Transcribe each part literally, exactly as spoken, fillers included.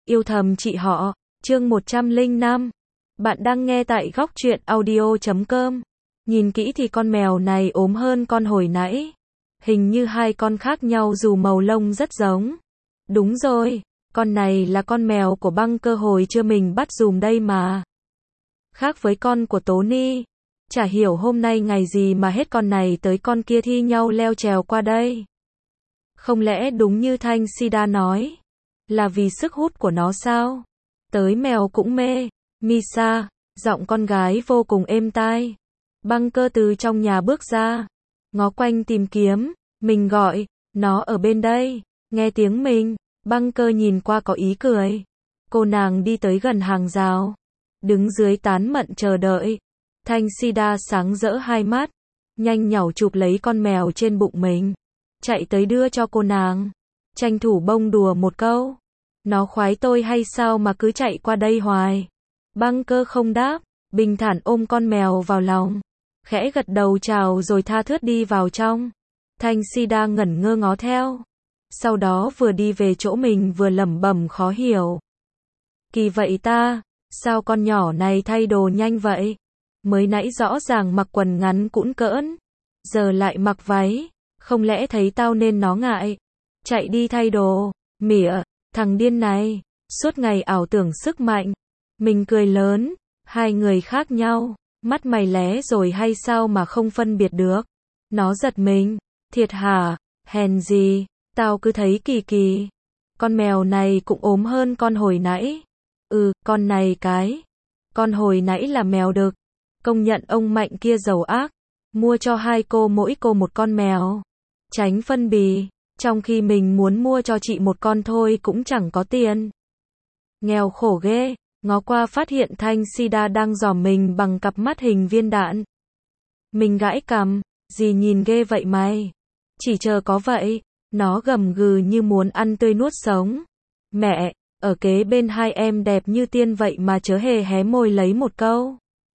Yêu thầm chị họ, chương một trăm lẻ năm. Bạn đang nghe tại góc truyện audio chấm com. Nhìn kỹ thì con mèo này ốm hơn con hồi nãy. Hình như hai con khác nhau dù màu lông rất giống. Đúng rồi, con này là con mèo của băng cơ hồi chưa mình bắt dùm đây mà. Khác với con của Tony. Chả hiểu hôm nay ngày gì mà hết con này tới con kia thi nhau leo trèo qua đây. Không lẽ đúng như Thanh Sida nói, là vì sức hút của nó sao? Tới mèo cũng mê. Misa, giọng con gái vô cùng êm tai. Băng cơ từ trong nhà bước ra, ngó quanh tìm kiếm. Mình gọi, nó ở bên đây. Nghe tiếng mình, băng cơ nhìn qua có ý cười. Cô nàng đi tới gần hàng rào, đứng dưới tán mận chờ đợi. Thanh Sida sáng rỡ hai mắt, nhanh nhảu chụp lấy con mèo trên bụng mình, chạy tới đưa cho cô nàng, tranh thủ bông đùa một câu. Nó khoái tôi hay sao mà cứ chạy qua đây hoài? Băng cơ không đáp, bình thản ôm con mèo vào lòng, khẽ gật đầu chào rồi tha thướt đi vào trong. Thanh Sida ngẩn ngơ ngó theo, sau đó vừa đi về chỗ mình vừa lẩm bẩm khó hiểu. Kỳ vậy ta, sao con nhỏ này thay đồ nhanh vậy? Mới nãy rõ ràng mặc quần ngắn cũn cỡn, giờ lại mặc váy, không lẽ thấy tao nên nó ngại? Chạy đi thay đồ, mỉa, thằng điên này, suốt ngày ảo tưởng sức mạnh. Mình cười lớn, hai người khác nhau, mắt mày lé rồi hay sao mà không phân biệt được? Nó giật mình, thiệt hả, hèn gì, tao cứ thấy kỳ kỳ. Con mèo này cũng ốm hơn con hồi nãy. Ừ, con này cái. Con hồi nãy là mèo đực. Công nhận ông Mạnh kia giàu ác, mua cho hai cô mỗi cô một con mèo. Tránh phân bì, trong khi mình muốn mua cho chị một con thôi cũng chẳng có tiền. Nghèo khổ ghê, ngó qua phát hiện Thanh Sida đang dòm mình bằng cặp mắt hình viên đạn. Mình gãi cằm, gì nhìn ghê vậy mày? Chỉ chờ có vậy, nó gầm gừ như muốn ăn tươi nuốt sống. Mẹ, ở kế bên hai em đẹp như tiên vậy mà chớ hề hé môi lấy một câu.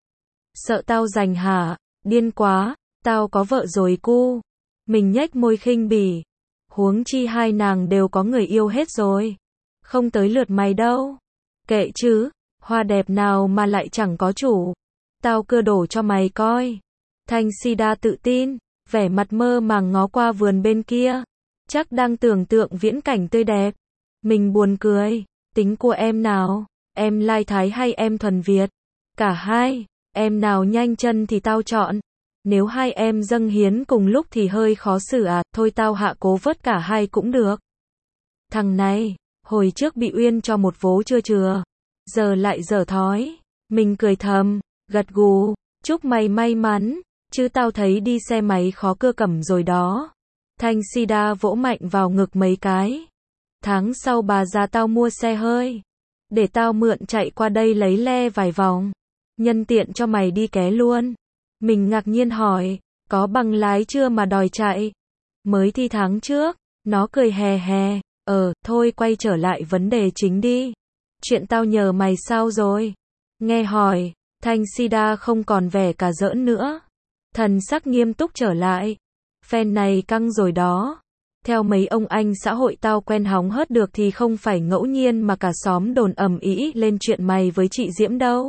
Sợ tao giành hả? Điên quá, tao có vợ rồi cu. Mình nhếch môi khinh bỉ. Huống chi hai nàng đều có người yêu hết rồi. Không tới lượt mày đâu. Kệ chứ, hoa đẹp nào mà lại chẳng có chủ. Tao cưa đổ cho mày coi. Thanh Sida tự tin, vẻ mặt mơ màng ngó qua vườn bên kia. Chắc đang tưởng tượng viễn cảnh tươi đẹp. Mình buồn cười, tính của em nào? Em lai thái hay em thuần Việt? Cả hai. Em nào nhanh chân thì tao chọn. Nếu hai em dâng hiến cùng lúc thì hơi khó xử à, thôi tao hạ cố vớt cả hai cũng được. Thằng này, hồi trước bị Uyên cho một vố chưa chừa, giờ lại dở thói. Mình cười thầm, gật gù, chúc mày may mắn, chứ tao thấy đi xe máy khó cưa cẩm rồi đó. Thanh Sida vỗ mạnh vào ngực mấy cái. Tháng sau bà già tao mua xe hơi, để tao mượn chạy qua đây lấy le vài vòng. Nhân tiện cho mày đi ké luôn. Mình ngạc nhiên hỏi, có bằng lái chưa mà đòi chạy? Mới thi tháng trước. Nó cười hè hè, ờ, thôi quay trở lại vấn đề chính đi. Chuyện tao nhờ mày sao rồi? Nghe hỏi, Thanh Sida không còn vẻ cả giỡn nữa. Thần sắc nghiêm túc trở lại. Phen này căng rồi đó. Theo mấy ông anh xã hội tao quen hóng hớt được thì không phải ngẫu nhiên mà cả xóm đồn ầm ĩ lên chuyện mày với chị Diễm đâu.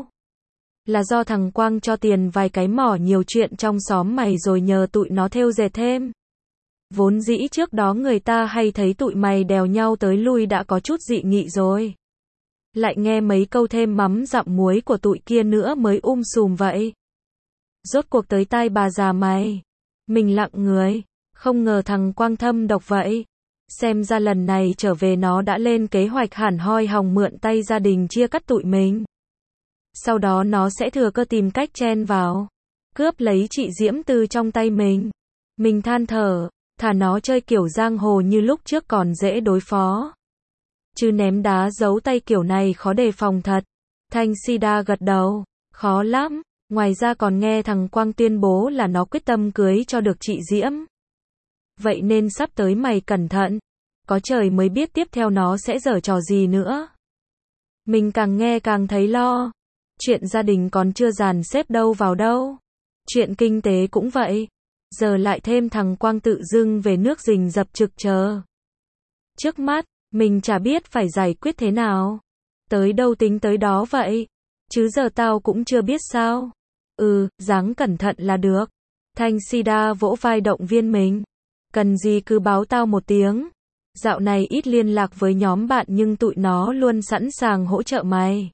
Là do thằng Quang cho tiền vài cái mỏ nhiều chuyện trong xóm mày rồi nhờ tụi nó thêu dệt thêm. Vốn dĩ trước đó người ta hay thấy tụi mày đèo nhau tới lui đã có chút dị nghị rồi. Lại nghe mấy câu thêm mắm dặm muối của tụi kia nữa mới um sùm vậy. Rốt cuộc tới tai bà già mày. Mình lặng người, không ngờ thằng Quang thâm độc vậy. Xem ra lần này trở về nó đã lên kế hoạch hẳn hoi hòng mượn tay gia đình chia cắt tụi mình. Sau đó nó sẽ thừa cơ tìm cách chen vào, cướp lấy chị Diễm từ trong tay mình. Mình than thở, thà nó chơi kiểu giang hồ như lúc trước còn dễ đối phó. Chứ ném đá giấu tay kiểu này khó đề phòng thật. Thanh Sida gật đầu, khó lắm, ngoài ra còn nghe thằng Quang tuyên bố là nó quyết tâm cưới cho được chị Diễm. Vậy nên sắp tới mày cẩn thận, có trời mới biết tiếp theo nó sẽ giở trò gì nữa. Mình càng nghe càng thấy lo. Chuyện gia đình còn chưa dàn xếp đâu vào đâu. Chuyện kinh tế cũng vậy. Giờ lại thêm thằng Quang tự dưng về nước rình rập trực chờ. Trước mắt, mình chả biết phải giải quyết thế nào. Tới đâu tính tới đó vậy. Chứ giờ tao cũng chưa biết sao. Ừ, dáng cẩn thận là được. Thanh Sida vỗ vai động viên mình. Cần gì cứ báo tao một tiếng. Dạo này ít liên lạc với nhóm bạn nhưng tụi nó luôn sẵn sàng hỗ trợ mày.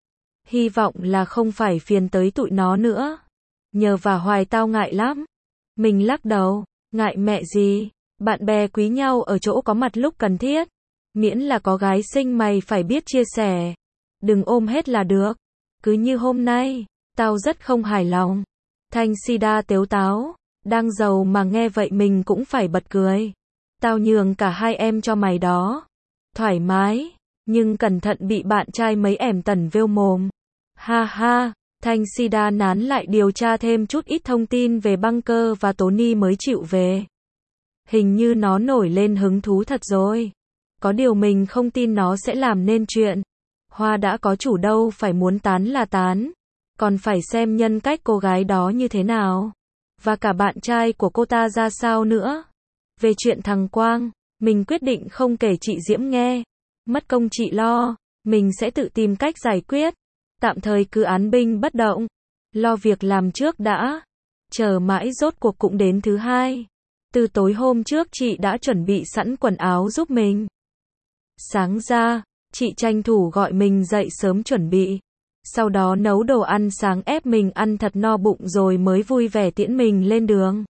Hy vọng là không phải phiền tới tụi nó nữa. Nhờ vả hoài tao ngại lắm. Mình lắc đầu, ngại mẹ gì. Bạn bè quý nhau ở chỗ có mặt lúc cần thiết. Miễn là có gái xinh mày phải biết chia sẻ. Đừng ôm hết là được. Cứ như hôm nay, tao rất không hài lòng. Thanh Sida tếu táo, đang giàu mà nghe vậy mình cũng phải bật cười. Tao nhường cả hai em cho mày đó. Thoải mái, nhưng cẩn thận bị bạn trai mấy ẻm tẩn vêu mồm. Ha ha, Thanh Sida nán lại điều tra thêm chút ít thông tin về Bunker và Tony mới chịu về. Hình như nó nổi lên hứng thú thật rồi. Có điều mình không tin nó sẽ làm nên chuyện. Hoa đã có chủ đâu phải muốn tán là tán. Còn phải xem nhân cách cô gái đó như thế nào. Và cả bạn trai của cô ta ra sao nữa. Về chuyện thằng Quang, mình quyết định không kể chị Diễm nghe. Mất công chị lo, mình sẽ tự tìm cách giải quyết. Tạm thời cứ án binh bất động. Lo việc làm trước đã. Chờ mãi rốt cuộc cũng đến thứ hai. Từ tối hôm trước chị đã chuẩn bị sẵn quần áo giúp mình. Sáng ra, chị tranh thủ gọi mình dậy sớm chuẩn bị. Sau đó nấu đồ ăn sáng ép mình ăn thật no bụng rồi mới vui vẻ tiễn mình lên đường.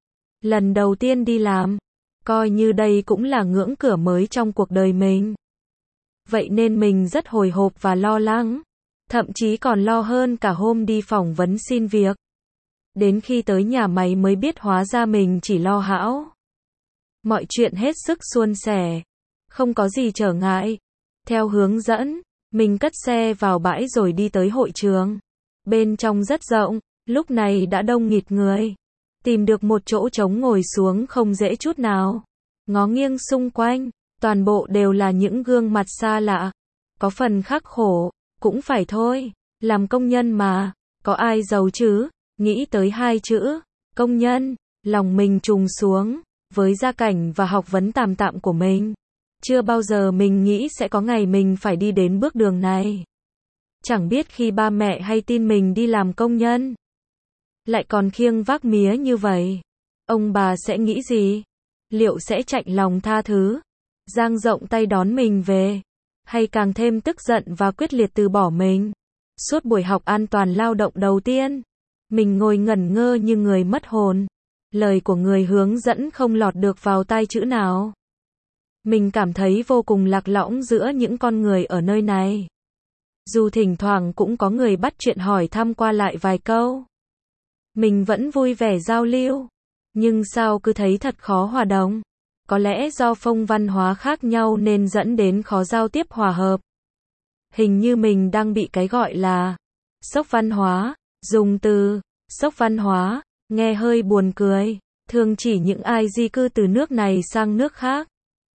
Lần đầu tiên đi làm, coi như đây cũng là ngưỡng cửa mới trong cuộc đời mình. Vậy nên mình rất hồi hộp và lo lắng. Thậm chí còn lo hơn cả hôm đi phỏng vấn xin việc. Đến khi tới nhà máy mới biết hóa ra mình chỉ lo hão. Mọi chuyện hết sức suôn sẻ. Không có gì trở ngại. Theo hướng dẫn, mình cất xe vào bãi rồi đi tới hội trường. Bên trong rất rộng, lúc này đã đông nghịt người. Tìm được một chỗ trống ngồi xuống không dễ chút nào. Ngó nghiêng xung quanh, toàn bộ đều là những gương mặt xa lạ. Có phần khắc khổ, cũng phải thôi. Làm công nhân mà, có ai giàu chứ? Nghĩ tới hai chữ, công nhân, lòng mình trùng xuống. Với gia cảnh và học vấn tạm tạm của mình, chưa bao giờ mình nghĩ sẽ có ngày mình phải đi đến bước đường này. Chẳng biết khi ba mẹ hay tin mình đi làm công nhân, lại còn khiêng vác mía như vậy, ông bà sẽ nghĩ gì? Liệu sẽ chạnh lòng tha thứ, dang rộng tay đón mình về, hay càng thêm tức giận và quyết liệt từ bỏ mình? Suốt buổi học an toàn lao động đầu tiên, mình ngồi ngẩn ngơ như người mất hồn. Lời của người hướng dẫn không lọt được vào tai chữ nào. Mình cảm thấy vô cùng lạc lõng giữa những con người ở nơi này. Dù thỉnh thoảng cũng có người bắt chuyện hỏi thăm qua lại vài câu. Mình vẫn vui vẻ giao lưu. Nhưng sao cứ thấy thật khó hòa đồng. Có lẽ do phong văn hóa khác nhau nên dẫn đến khó giao tiếp hòa hợp. Hình như mình đang bị cái gọi là sốc văn hóa. Dùng từ sốc văn hóa nghe hơi buồn cười, thường chỉ những ai di cư từ nước này sang nước khác.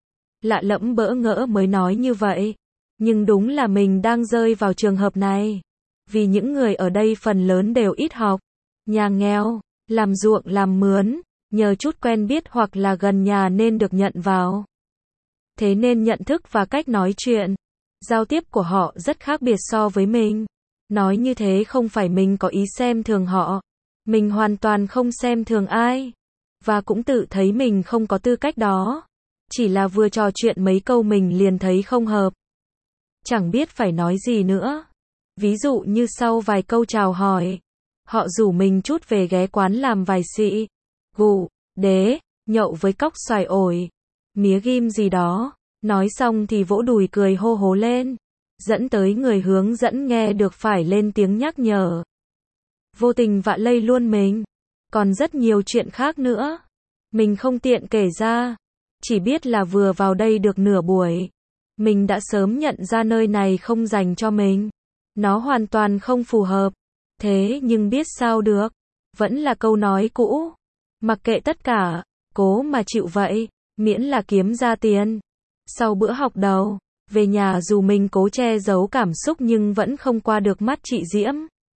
Lạ lẫm bỡ ngỡ mới nói như vậy. Nhưng đúng là mình đang rơi vào trường hợp này. Vì những người ở đây phần lớn đều ít học, nhà nghèo, làm ruộng làm mướn, nhờ chút quen biết hoặc là gần nhà nên được nhận vào. Thế nên nhận thức và cách nói chuyện, giao tiếp của họ rất khác biệt so với mình. Nói như thế không phải mình có ý xem thường họ. Mình hoàn toàn không xem thường ai. Và cũng tự thấy mình không có tư cách đó. Chỉ là vừa trò chuyện mấy câu mình liền thấy không hợp. Chẳng biết phải nói gì nữa. Ví dụ như sau vài câu chào hỏi, họ rủ mình chút về ghé quán làm vài xị, gù, đế, nhậu với cóc xoài ổi, mía ghim gì đó. Nói xong thì vỗ đùi cười hô hố lên. Dẫn tới người hướng dẫn nghe được phải lên tiếng nhắc nhở. Vô tình vạ lây luôn mình. Còn rất nhiều chuyện khác nữa. Mình không tiện kể ra. Chỉ biết là vừa vào đây được nửa buổi. Mình đã sớm nhận ra nơi này không dành cho mình. Nó hoàn toàn không phù hợp. Thế nhưng biết sao được. Vẫn là câu nói cũ. Mặc kệ tất cả, cố mà chịu vậy. Miễn là kiếm ra tiền. Sau bữa học đầu, về nhà dù mình cố che giấu cảm xúc nhưng vẫn không qua được mắt chị Diễm.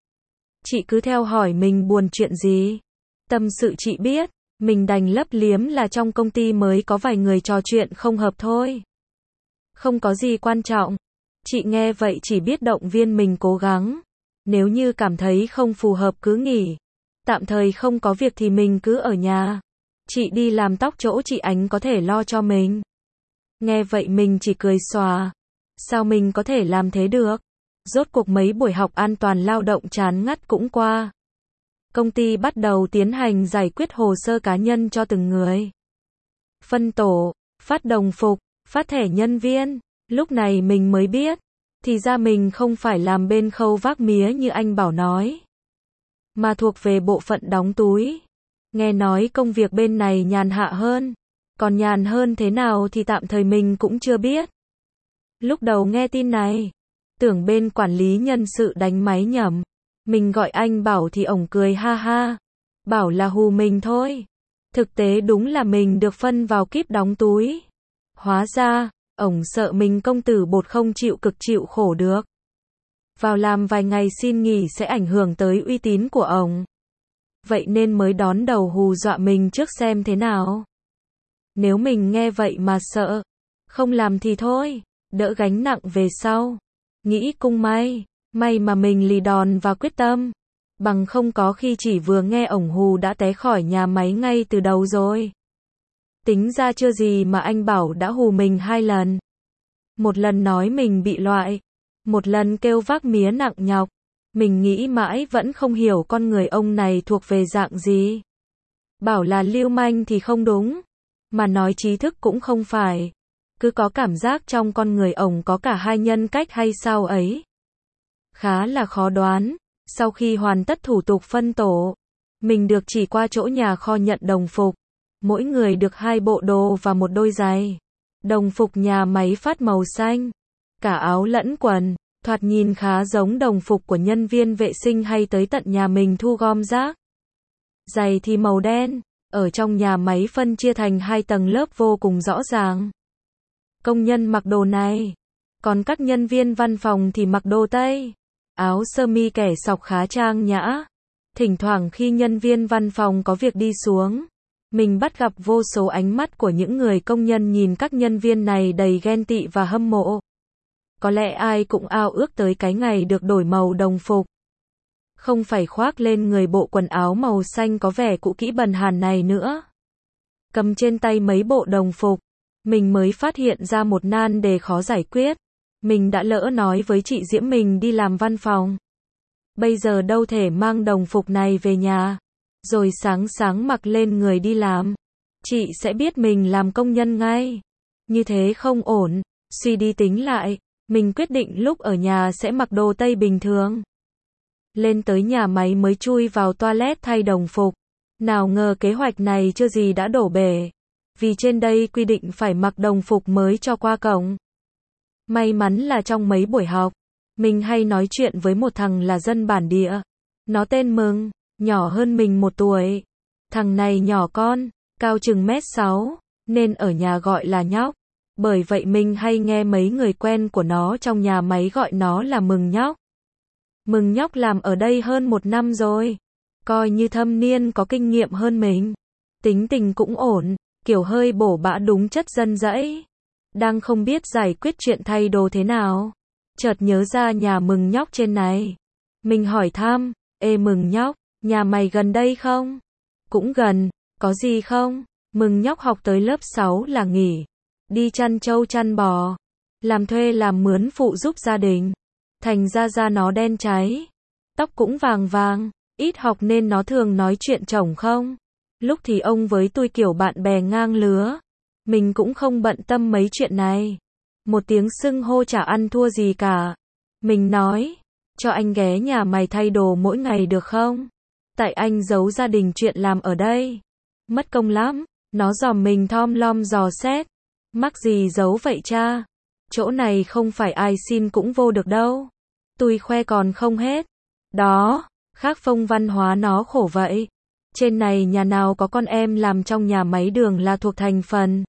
Chị cứ theo hỏi mình buồn chuyện gì. Tâm sự chị biết, mình đành lấp liếm là trong công ty mới có vài người trò chuyện không hợp thôi. Không có gì quan trọng. Chị nghe vậy chỉ biết động viên mình cố gắng. Nếu như cảm thấy không phù hợp cứ nghỉ. Tạm thời không có việc thì mình cứ ở nhà. Chị đi làm tóc chỗ chị Ánh có thể lo cho mình. Nghe vậy mình chỉ cười xòa. Sao mình có thể làm thế được? Rốt cuộc mấy buổi học an toàn lao động chán ngắt cũng qua. Công ty bắt đầu tiến hành giải quyết hồ sơ cá nhân cho từng người. Phân tổ, phát đồng phục, phát thẻ nhân viên. Lúc này mình mới biết. Thì ra mình không phải làm bên khâu vác mía như anh Bảo nói. Mà thuộc về bộ phận đóng túi. Nghe nói công việc bên này nhàn hạ hơn. Còn nhàn hơn thế nào thì tạm thời mình cũng chưa biết. Lúc đầu nghe tin này, tưởng bên quản lý nhân sự đánh máy nhầm. Mình gọi anh Bảo thì ổng cười ha ha. Bảo là hù mình thôi. Thực tế đúng là mình được phân vào kíp đóng túi. Hóa ra, ổng sợ mình công tử bột không chịu cực chịu khổ được. Vào làm vài ngày xin nghỉ sẽ ảnh hưởng tới uy tín của ổng. Vậy nên mới đón đầu hù dọa mình trước xem thế nào. Nếu mình nghe vậy mà sợ, không làm thì thôi, đỡ gánh nặng về sau. Nghĩ cung may, may mà mình lì đòn và quyết tâm. Bằng không có khi chỉ vừa nghe ổng hù đã té khỏi nhà máy ngay từ đầu rồi. Tính ra chưa gì mà anh Bảo đã hù mình hai lần. Một lần nói mình bị loại, một lần kêu vác mía nặng nhọc. Mình nghĩ mãi vẫn không hiểu con người ông này thuộc về dạng gì. Bảo là lưu manh thì không đúng, mà nói trí thức cũng không phải. Cứ có cảm giác trong con người ổng có cả hai nhân cách hay sao ấy. Khá là khó đoán. Sau khi hoàn tất thủ tục phân tổ, mình được chỉ qua chỗ nhà kho nhận đồng phục. Mỗi người được hai bộ đồ và một đôi giày. Đồng phục nhà máy phát màu xanh, cả áo lẫn quần, thoạt nhìn khá giống đồng phục của nhân viên vệ sinh hay tới tận nhà mình thu gom rác. Giày thì màu đen, ở trong nhà máy phân chia thành hai tầng lớp vô cùng rõ ràng. Công nhân mặc đồ này, còn các nhân viên văn phòng thì mặc đồ tây. Áo sơ mi kẻ sọc khá trang nhã. Thỉnh thoảng khi nhân viên văn phòng có việc đi xuống, mình bắt gặp vô số ánh mắt của những người công nhân nhìn các nhân viên này đầy ghen tị và hâm mộ. Có lẽ ai cũng ao ước tới cái ngày được đổi màu đồng phục. Không phải khoác lên người bộ quần áo màu xanh có vẻ cũ kỹ bần hàn này nữa. Cầm trên tay mấy bộ đồng phục, mình mới phát hiện ra một nan đề khó giải quyết. Mình đã lỡ nói với chị Diễm mình đi làm văn phòng. Bây giờ đâu thể mang đồng phục này về nhà, rồi sáng sáng mặc lên người đi làm. Chị sẽ biết mình làm công nhân ngay. Như thế không ổn. Suy đi tính lại, mình quyết định lúc ở nhà sẽ mặc đồ tây bình thường. Lên tới nhà máy mới chui vào toilet thay đồng phục. Nào ngờ kế hoạch này chưa gì đã đổ bể. Vì trên đây quy định phải mặc đồng phục mới cho qua cổng. May mắn là trong mấy buổi học, mình hay nói chuyện với một thằng là dân bản địa. Nó tên Mừng, nhỏ hơn mình một tuổi. Thằng này nhỏ con, cao chừng mét sáu, nên ở nhà gọi là nhóc. Bởi vậy mình hay nghe mấy người quen của nó trong nhà máy gọi nó là Mừng nhóc. Mừng nhóc làm ở đây hơn một năm rồi. Coi như thâm niên có kinh nghiệm hơn mình. Tính tình cũng ổn, kiểu hơi bổ bã đúng chất dân dãy. Đang không biết giải quyết chuyện thay đồ thế nào. Chợt nhớ ra nhà Mừng nhóc trên này. Mình hỏi thăm, ê Mừng nhóc, nhà mày gần đây không? Cũng gần, có gì không? Mừng nhóc học tới lớp sáu là nghỉ. Đi chăn trâu chăn bò. Làm thuê làm mướn phụ giúp gia đình. Thành ra da nó đen cháy. Tóc cũng vàng vàng. Ít học nên nó thường nói chuyện chổng không. Lúc thì ông với tôi kiểu bạn bè ngang lứa. Mình cũng không bận tâm mấy chuyện này. Một tiếng xưng hô chả ăn thua gì cả. Mình nói, cho anh ghé nhà mày thay đồ mỗi ngày được không? Tại anh giấu gia đình chuyện làm ở đây. Mất công lắm. Nó dòm mình thom lom dò xét. Mắc gì giấu vậy cha? Chỗ này không phải ai xin cũng vô được đâu. Tôi khoe còn không hết. Đó, khác phong văn hóa nó khổ vậy. Trên này nhà nào có con em làm trong nhà máy đường là thuộc thành phần.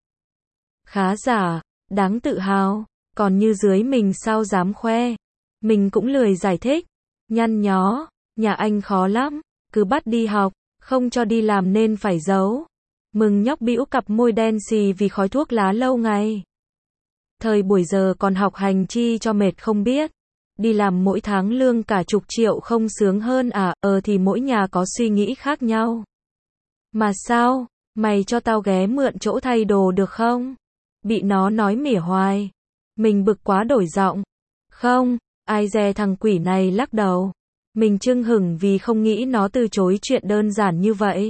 Khá giả, đáng tự hào. Còn như dưới mình sao dám khoe. Mình cũng lười giải thích. Nhăn nhó, nhà anh khó lắm. Cứ bắt đi học, không cho đi làm nên phải giấu. Mừng nhóc bĩu cặp môi đen xì vì khói thuốc lá lâu ngày. Thời buổi giờ còn học hành chi cho mệt không biết. Đi làm mỗi tháng lương cả chục triệu không sướng hơn à, ờ thì mỗi nhà có suy nghĩ khác nhau. Mà sao, mày cho tao ghé mượn chỗ thay đồ được không? Bị nó nói mỉa hoài. Mình bực quá đổi giọng. Không, ai dè thằng quỷ này lắc đầu. Mình chưng hửng vì không nghĩ nó từ chối chuyện đơn giản như vậy.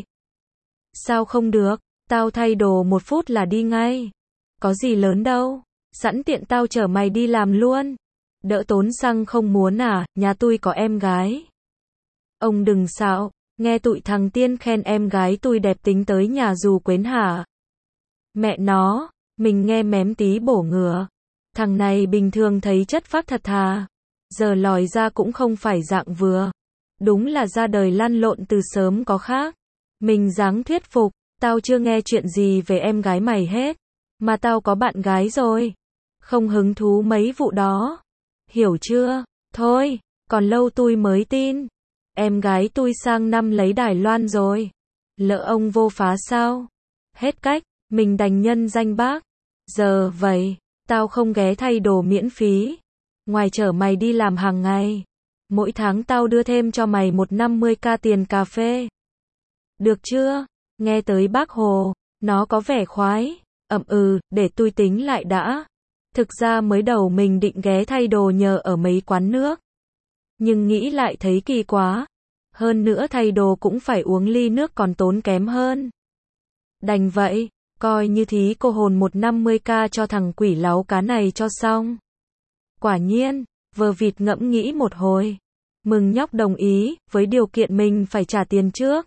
Sao không được, tao thay đồ một phút là đi ngay. Có gì lớn đâu, sẵn tiện tao chở mày đi làm luôn. Đỡ tốn xăng không muốn à, nhà tui có em gái. Ông đừng xạo, nghe tụi thằng Tiên khen em gái tui đẹp tính tới nhà dù quến hả. Mẹ nó, mình nghe mém tí bổ ngửa. Thằng này bình thường thấy chất phác thật thà. Giờ lòi ra cũng không phải dạng vừa. Đúng là ra đời lăn lộn từ sớm có khác. Mình dáng thuyết phục, tao chưa nghe chuyện gì về em gái mày hết. Mà tao có bạn gái rồi. Không hứng thú mấy vụ đó. Hiểu chưa? Thôi, còn lâu tui mới tin. Em gái tui sang năm lấy Đài Loan rồi. Lỡ ông vô phá sao? Hết cách, mình đành nhân danh bác. Giờ vậy, tao không ghé thay đồ miễn phí. Ngoài chở mày đi làm hàng ngày. Mỗi tháng tao đưa thêm cho mày một trăm năm mươi k tiền cà phê. Được chưa? Nghe tới bác Hồ, nó có vẻ khoái. Ậm ừ, để tui tính lại đã. Thực ra mới đầu mình định ghé thay đồ nhờ ở mấy quán nước. Nhưng nghĩ lại thấy kỳ quá. Hơn nữa thay đồ cũng phải uống ly nước còn tốn kém hơn. Đành vậy, coi như thí cô hồn một trăm năm mươi k cho thằng quỷ láu cá này cho xong. Quả nhiên, vờ vịt ngẫm nghĩ một hồi. Mừng nhóc đồng ý, với điều kiện mình phải trả tiền trước.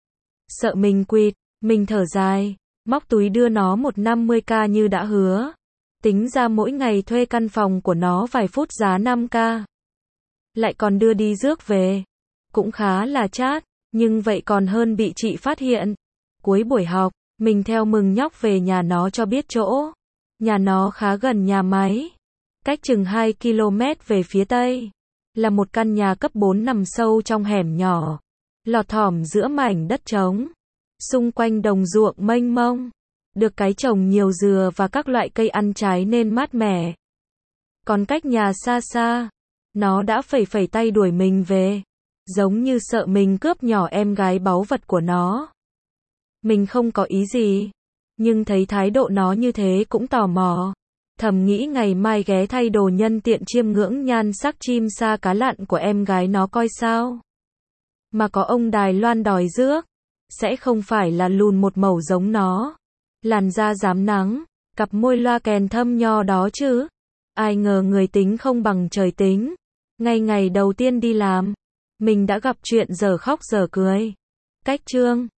Sợ mình quỵt, mình thở dài, móc túi đưa nó một trăm năm mươi k như đã hứa. Tính ra mỗi ngày thuê căn phòng của nó vài phút giá năm k. Lại còn đưa đi rước về. Cũng khá là chát, nhưng vậy còn hơn bị chị phát hiện. Cuối buổi học, mình theo Mừng nhóc về nhà nó cho biết chỗ. Nhà nó khá gần nhà máy. Cách chừng hai ki lô mét về phía tây. Là một căn nhà cấp bốn nằm sâu trong hẻm nhỏ. Lọt thỏm giữa mảnh đất trống. Xung quanh đồng ruộng mênh mông. Được cái trồng nhiều dừa và các loại cây ăn trái nên mát mẻ. Còn cách nhà xa xa, nó đã phẩy phẩy tay đuổi mình về. Giống như sợ mình cướp nhỏ em gái báu vật của nó. Mình không có ý gì. Nhưng thấy thái độ nó như thế cũng tò mò. Thầm nghĩ ngày mai ghé thay đồ nhân tiện chiêm ngưỡng nhan sắc chim sa cá lặn của em gái nó coi sao. Mà có ông Đài Loan đòi rước. Sẽ không phải là lùn một mẩu giống nó. Làn da rám nắng, cặp môi loa kèn thâm nho đó chứ. Ai ngờ người tính không bằng trời tính. Ngay ngày đầu tiên đi làm, mình đã gặp chuyện giờ khóc giờ cười. Cách chương